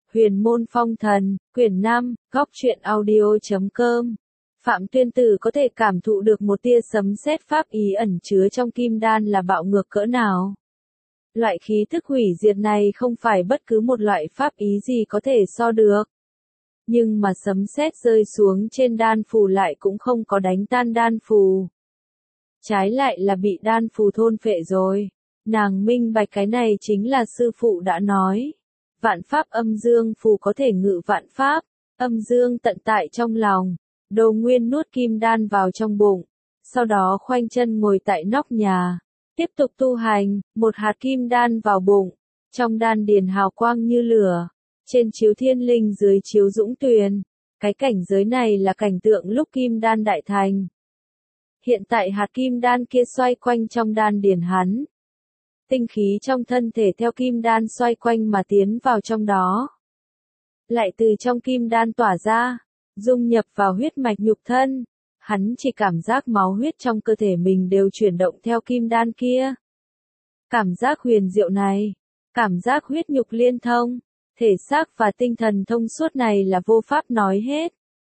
Huyền môn phong thần, quyển 5, góc truyện audio.com. Phạm Tuyên Tử có thể cảm thụ được một tia sấm sét pháp ý ẩn chứa trong kim đan là bạo ngược cỡ nào. Loại khí thức hủy diệt này không phải bất cứ một loại pháp ý gì có thể so được. Nhưng mà sấm sét rơi xuống trên đan phù lại cũng không có đánh tan đan phù. Trái lại là bị đan phù thôn phệ rồi. Nàng minh bạch cái này chính là sư phụ đã nói. Vạn pháp âm dương phù có thể ngự vạn pháp, âm dương tận tại trong lòng. Đồ Nguyên nuốt kim đan vào trong bụng, sau đó khoanh chân ngồi tại nóc nhà, tiếp tục tu hành, một hạt kim đan vào bụng, trong đan điền hào quang như lửa, trên chiếu thiên linh dưới chiếu dũng tuyền. Cái cảnh giới này là cảnh tượng lúc kim đan đại thành. Hiện tại hạt kim đan kia xoay quanh trong đan điền hắn. Tinh khí trong thân thể theo kim đan xoay quanh mà tiến vào trong đó. Lại từ trong kim đan tỏa ra, dung nhập vào huyết mạch nhục thân. Hắn chỉ cảm giác máu huyết trong cơ thể mình đều chuyển động theo kim đan kia. Cảm giác huyền diệu này, cảm giác huyết nhục liên thông, thể xác và tinh thần thông suốt này là vô pháp nói hết.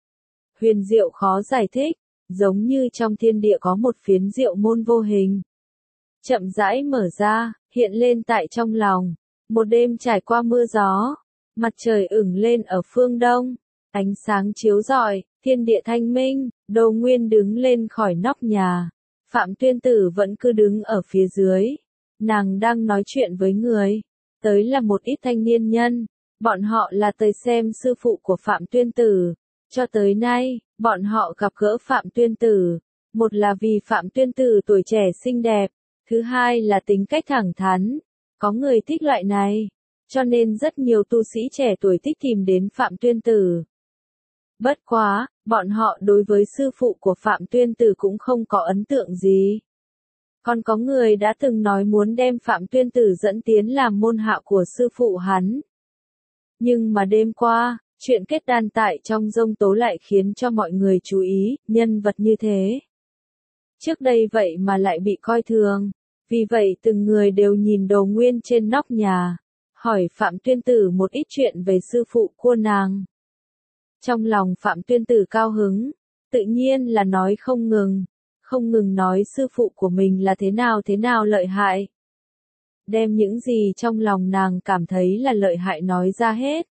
Huyền diệu khó giải thích, giống như trong thiên địa có một phiến diệu môn vô hình. Chậm rãi mở ra, hiện lên tại trong lòng. Một đêm trải qua mưa gió, mặt trời ửng lên ở phương đông, ánh sáng chiếu rọi, thiên địa thanh minh. Đồ Nguyên đứng lên khỏi nóc nhà, Phạm Tuyên Tử vẫn cứ đứng ở phía dưới. Nàng đang nói chuyện với người, tới là một ít thanh niên nhân, bọn họ là tới xem sư phụ của Phạm Tuyên Tử. Cho tới nay, bọn họ gặp gỡ Phạm Tuyên Tử, một là vì Phạm Tuyên Tử tuổi trẻ xinh đẹp, thứ hai là tính cách thẳng thắn. Có người thích loại này, cho nên rất nhiều tu sĩ trẻ tuổi thích tìm đến Phạm Tuyên Tử. Bất quá, bọn họ đối với sư phụ của Phạm Tuyên Tử cũng không có ấn tượng gì. Còn có người đã từng nói muốn đem Phạm Tuyên Tử dẫn tiến làm môn hạ của sư phụ hắn. Nhưng mà đêm qua, chuyện kết đan tại trong giông tố lại khiến cho mọi người chú ý, nhân vật như thế. Trước đây vậy mà lại bị coi thường, vì vậy từng người đều nhìn Đồ Nguyên trên nóc nhà, hỏi Phạm Tuyên Tử một ít chuyện về sư phụ của nàng. Trong lòng Phạm Tuyên Tử cao hứng, tự nhiên là nói không ngừng nói sư phụ của mình là thế nào lợi hại. Đem những gì trong lòng nàng cảm thấy là lợi hại nói ra hết.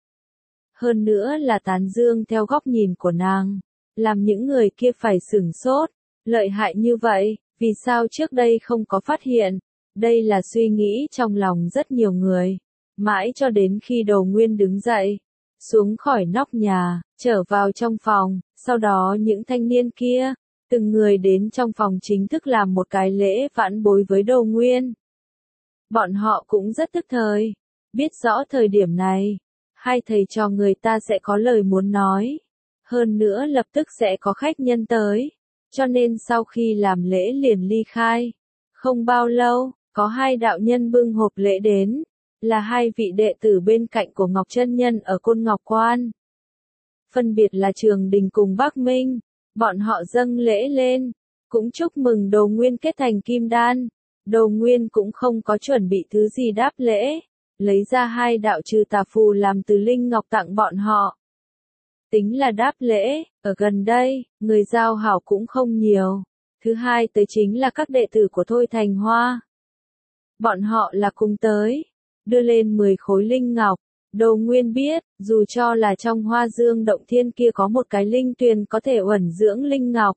Hơn nữa là tán dương theo góc nhìn của nàng, làm những người kia phải sửng sốt. Lợi hại như vậy, vì sao trước đây không có phát hiện? Đây là suy nghĩ trong lòng rất nhiều người. Mãi cho đến khi Đồ Nguyên đứng dậy, xuống khỏi nóc nhà, trở vào trong phòng, sau đó những thanh niên kia, từng người đến trong phòng chính thức làm một cái lễ vãn bối với Đồ Nguyên. Bọn họ cũng rất tức thời, biết rõ thời điểm này, hai thầy trò người ta sẽ có lời muốn nói. Hơn nữa lập tức sẽ có khách nhân tới. Cho nên sau khi làm lễ liền ly khai. Không bao lâu, có hai đạo nhân bưng hộp lễ đến, là hai vị đệ tử bên cạnh của Ngọc Chân Nhân ở Côn Ngọc Quan. Phân biệt là Trường Đình cùng Bắc Minh, bọn họ dâng lễ lên, cũng chúc mừng Đồ Nguyên kết thành kim đan. Đồ Nguyên cũng không có chuẩn bị thứ gì đáp lễ, lấy ra hai đạo trừ tà phù làm từ linh ngọc tặng bọn họ. Tính là đáp lễ, ở gần đây, người giao hảo cũng không nhiều. Thứ hai tới chính là các đệ tử của Thôi Thành Hoa. Bọn họ là cùng tới, đưa lên 10 khối linh ngọc. Đồ Nguyên biết, dù cho là trong Hoa Dương Động Thiên kia có một cái linh tuyền có thể uẩn dưỡng linh ngọc.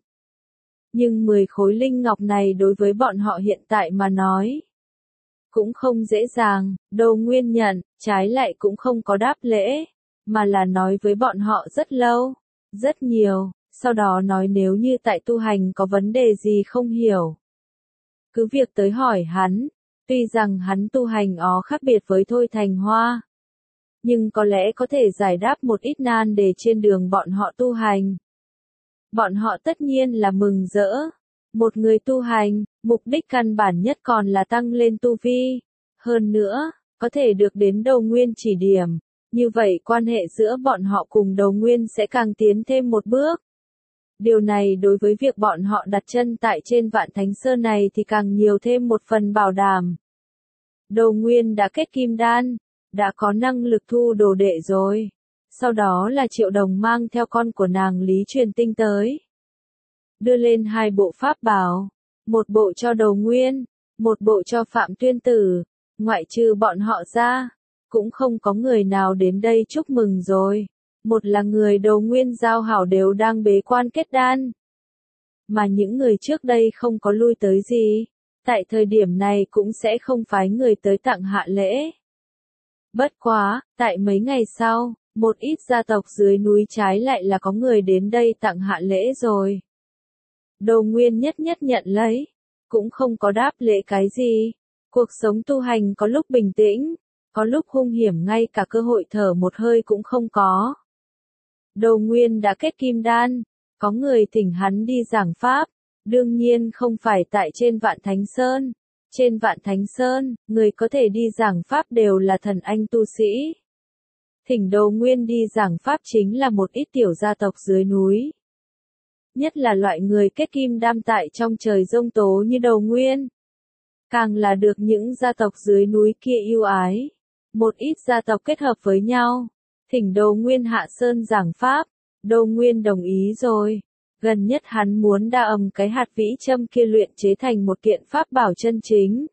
Nhưng 10 khối linh ngọc này đối với bọn họ hiện tại mà nói, cũng không dễ dàng. Đồ Nguyên nhận, trái lại cũng không có đáp lễ, mà là nói với bọn họ rất lâu, rất nhiều, sau đó nói nếu như tại tu hành có vấn đề gì không hiểu, cứ việc tới hỏi hắn. Tuy rằng hắn tu hành khác biệt với Thôi Thành Hoa, nhưng có lẽ có thể giải đáp một ít nan đề trên đường bọn họ tu hành. Bọn họ tất nhiên là mừng rỡ. Một người tu hành, mục đích căn bản nhất còn là tăng lên tu vi. Hơn nữa, có thể được đến Đồ Nguyên chỉ điểm. Như vậy quan hệ giữa bọn họ cùng Đồ Nguyên sẽ càng tiến thêm một bước. Điều này đối với việc bọn họ đặt chân tại trên Vạn Thánh Sơn này thì càng nhiều thêm một phần bảo đảm. Đồ Nguyên đã kết kim đan, đã có năng lực thu đồ đệ rồi. Sau đó là Triệu Đồng mang theo con của nàng Lý Truyền Tinh tới. Đưa lên 2 bộ pháp bảo, một bộ cho Đầu Nguyên, một bộ cho Phạm Tuyên Tử, ngoại trừ bọn họ ra, cũng không có người nào đến đây chúc mừng rồi. Một là người Đầu Nguyên giao hảo đều đang bế quan kết đan. Mà những người trước đây không có lui tới gì, tại thời điểm này cũng sẽ không phái người tới tặng hạ lễ. Bất quá, tại mấy ngày sau, một ít gia tộc dưới núi trái lại là có người đến đây tặng hạ lễ rồi. Đầu Nguyên nhất nhất nhận lấy, cũng không có đáp lễ cái gì. Cuộc sống tu hành có lúc bình tĩnh, có lúc hung hiểm, ngay cả cơ hội thở một hơi cũng không có. Đầu Nguyên đã kết kim đan, có người thỉnh hắn đi giảng pháp, đương nhiên không phải tại trên Vạn Thánh Sơn. Trên Vạn Thánh Sơn, người có thể đi giảng pháp đều là thần anh tu sĩ. Thỉnh Đầu Nguyên đi giảng pháp chính là một ít tiểu gia tộc dưới núi. Nhất là loại người kết kim đan tại trong trời giông tố như Đầu Nguyên. Càng là được những gia tộc dưới núi kia yêu ái. Một ít gia tộc kết hợp với nhau, thỉnh Đầu Nguyên hạ sơn giảng pháp. Đầu Nguyên đồng ý rồi. Gần nhất hắn muốn đa âm cái hạt vĩ châm kia luyện chế thành một kiện pháp bảo chân chính.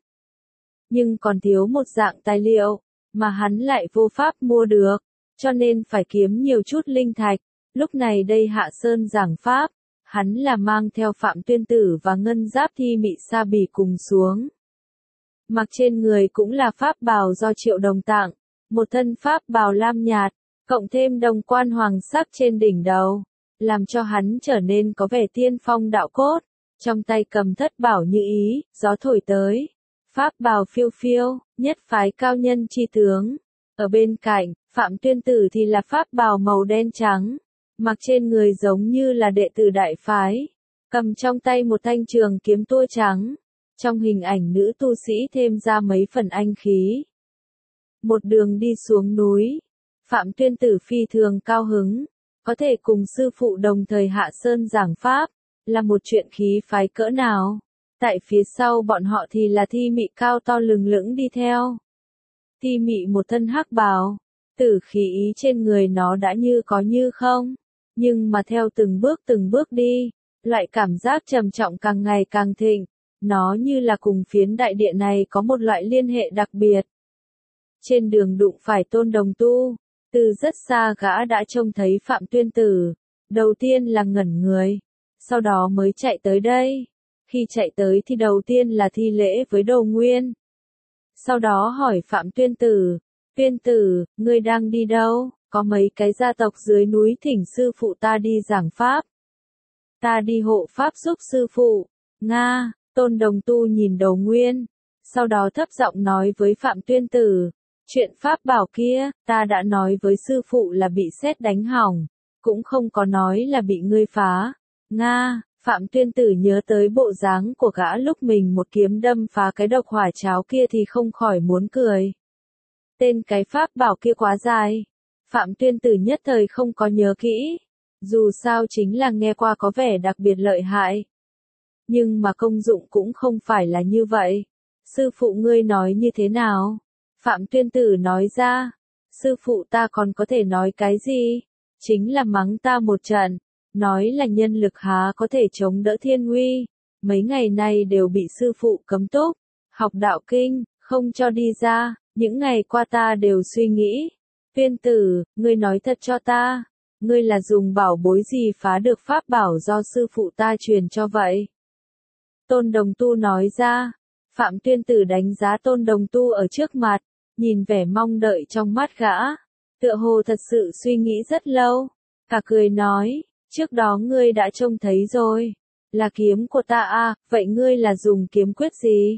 Nhưng còn thiếu một dạng tài liệu, mà hắn lại vô pháp mua được, cho nên phải kiếm nhiều chút linh thạch. Lúc này đây hạ sơn giảng pháp, hắn là mang theo Phạm Tuyên Tử và Ngân Giáp Thi Mị Sa Bỉ cùng xuống. Mặc trên người cũng là pháp bào do Triệu Đồng tặng, một thân pháp bào lam nhạt, cộng thêm đồng quan hoàng sắc trên đỉnh đầu, làm cho hắn trở nên có vẻ tiên phong đạo cốt, trong tay cầm thất bảo như ý, gió thổi tới. Pháp bào phiêu phiêu, nhất phái cao nhân chi tướng. Ở bên cạnh, Phạm Tuyên Tử thì là pháp bào màu đen trắng, mặc trên người giống như là đệ tử đại phái, cầm trong tay một thanh trường kiếm tua trắng. Trong hình ảnh nữ tu sĩ thêm ra mấy phần anh khí. Một đường đi xuống núi, Phạm Tuyên Tử phi thường cao hứng, có thể cùng sư phụ đồng thời hạ sơn giảng pháp, là một chuyện khí phái cỡ nào. Tại phía sau bọn họ thì là Thi Mị cao to lừng lững đi theo. Thi Mị một thân hắc bào, tử khí ý trên người nó đã như có như không, nhưng mà theo từng bước đi, loại cảm giác trầm trọng càng ngày càng thịnh. Nó như là cùng phiến đại địa này có một loại liên hệ đặc biệt. Trên đường đụng phải Tôn Đồng Tu, từ rất xa gã đã trông thấy Phạm Tuyên Tử, đầu tiên là ngẩn người, sau đó mới chạy tới đây. Khi chạy tới thì đầu tiên là thi lễ với Đầu Nguyên. Sau đó hỏi Phạm Tuyên Tử, Tuyên Tử, ngươi đang đi đâu? Có mấy cái gia tộc dưới núi thỉnh sư phụ ta đi giảng pháp. Ta đi hộ pháp giúp sư phụ. Nga. Tôn Đồng Tu nhìn Đầu Nguyên, sau đó thấp giọng nói với Phạm Tuyên Tử, chuyện pháp bảo kia, ta đã nói với sư phụ là bị sét đánh hỏng, cũng không có nói là bị ngươi phá. Nga, Phạm Tuyên Tử nhớ tới bộ dáng của gã lúc mình một kiếm đâm phá cái độc hỏa cháo kia thì không khỏi muốn cười. Tên cái pháp bảo kia quá dài, Phạm Tuyên Tử nhất thời không có nhớ kỹ, dù sao chính là nghe qua có vẻ đặc biệt lợi hại. Nhưng mà công dụng cũng không phải là như vậy. Sư phụ ngươi nói như thế nào? Phạm Tuyên Tử nói ra. Sư phụ ta còn có thể nói cái gì? Chính là mắng ta một trận. Nói là nhân lực há có thể chống đỡ thiên uy. Mấy ngày nay đều bị sư phụ cấm túc. Học đạo kinh, không cho đi ra. Những ngày qua ta đều suy nghĩ. Tuyên Tử, ngươi nói thật cho ta. Ngươi là dùng bảo bối gì phá được pháp bảo do sư phụ ta truyền cho vậy? Tôn Đồng Tu nói ra. Phạm Tuyên Tử đánh giá Tôn Đồng Tu ở trước mặt, nhìn vẻ mong đợi trong mắt gã, tựa hồ thật sự suy nghĩ rất lâu, cả cười nói, trước đó ngươi đã trông thấy rồi, là kiếm của ta à, vậy ngươi là dùng kiếm quyết gì?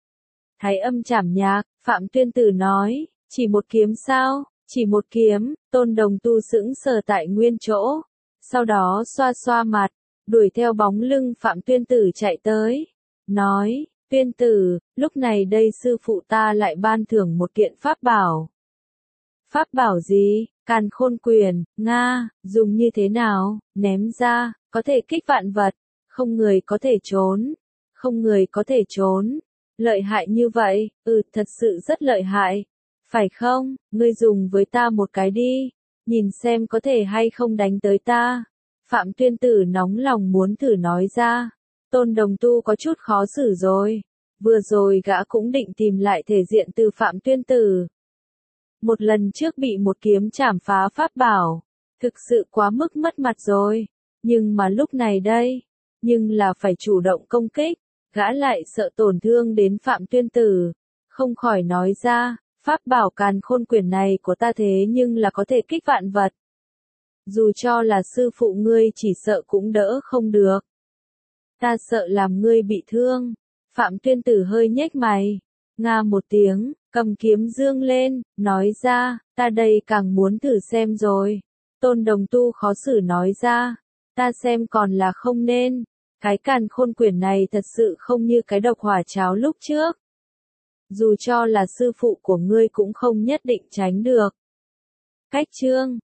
Thái Âm Trảm Nhạc, Phạm Tuyên Tử nói, chỉ một kiếm sao, chỉ một kiếm. Tôn Đồng Tu sững sờ tại nguyên chỗ, sau đó xoa xoa mặt, đuổi theo bóng lưng Phạm Tuyên Tử chạy tới, nói, Tuyên Tử, lúc này đây sư phụ ta lại ban thưởng một kiện pháp bảo. Pháp bảo gì? Càn Khôn Quyền. Nga, dùng như thế nào? Ném ra, có thể kích vạn vật, không người có thể trốn, không người có thể trốn. Lợi hại như vậy, thật sự rất lợi hại. Phải không, ngươi dùng với ta một cái đi, nhìn xem có thể hay không đánh tới ta. Phạm Tuyên Tử nóng lòng muốn thử nói ra. Tôn Đồng Tu có chút khó xử rồi. Vừa rồi gã cũng định tìm lại thể diện từ Phạm Tuyên Tử. Một lần trước bị một kiếm chảm phá pháp bảo. Thực sự quá mức mất mặt rồi. Nhưng mà lúc này đây, nhưng là phải chủ động công kích. Gã lại sợ tổn thương đến Phạm Tuyên Tử. Không khỏi nói ra, pháp bảo càn khôn quyển này của ta thế nhưng là có thể kích vạn vật. Dù cho là sư phụ ngươi chỉ sợ cũng đỡ không được. Ta sợ làm ngươi bị thương. Phạm Tuyên Tử hơi nhếch mày. Nga một tiếng, cầm kiếm dương lên, nói ra, ta đây càng muốn thử xem rồi. Tôn Đồng Tu khó xử nói ra, ta xem còn là không nên. Cái càn khôn quyển này thật sự không như cái độc hỏa cháo lúc trước. Dù cho là sư phụ của ngươi cũng không nhất định tránh được. Cách chương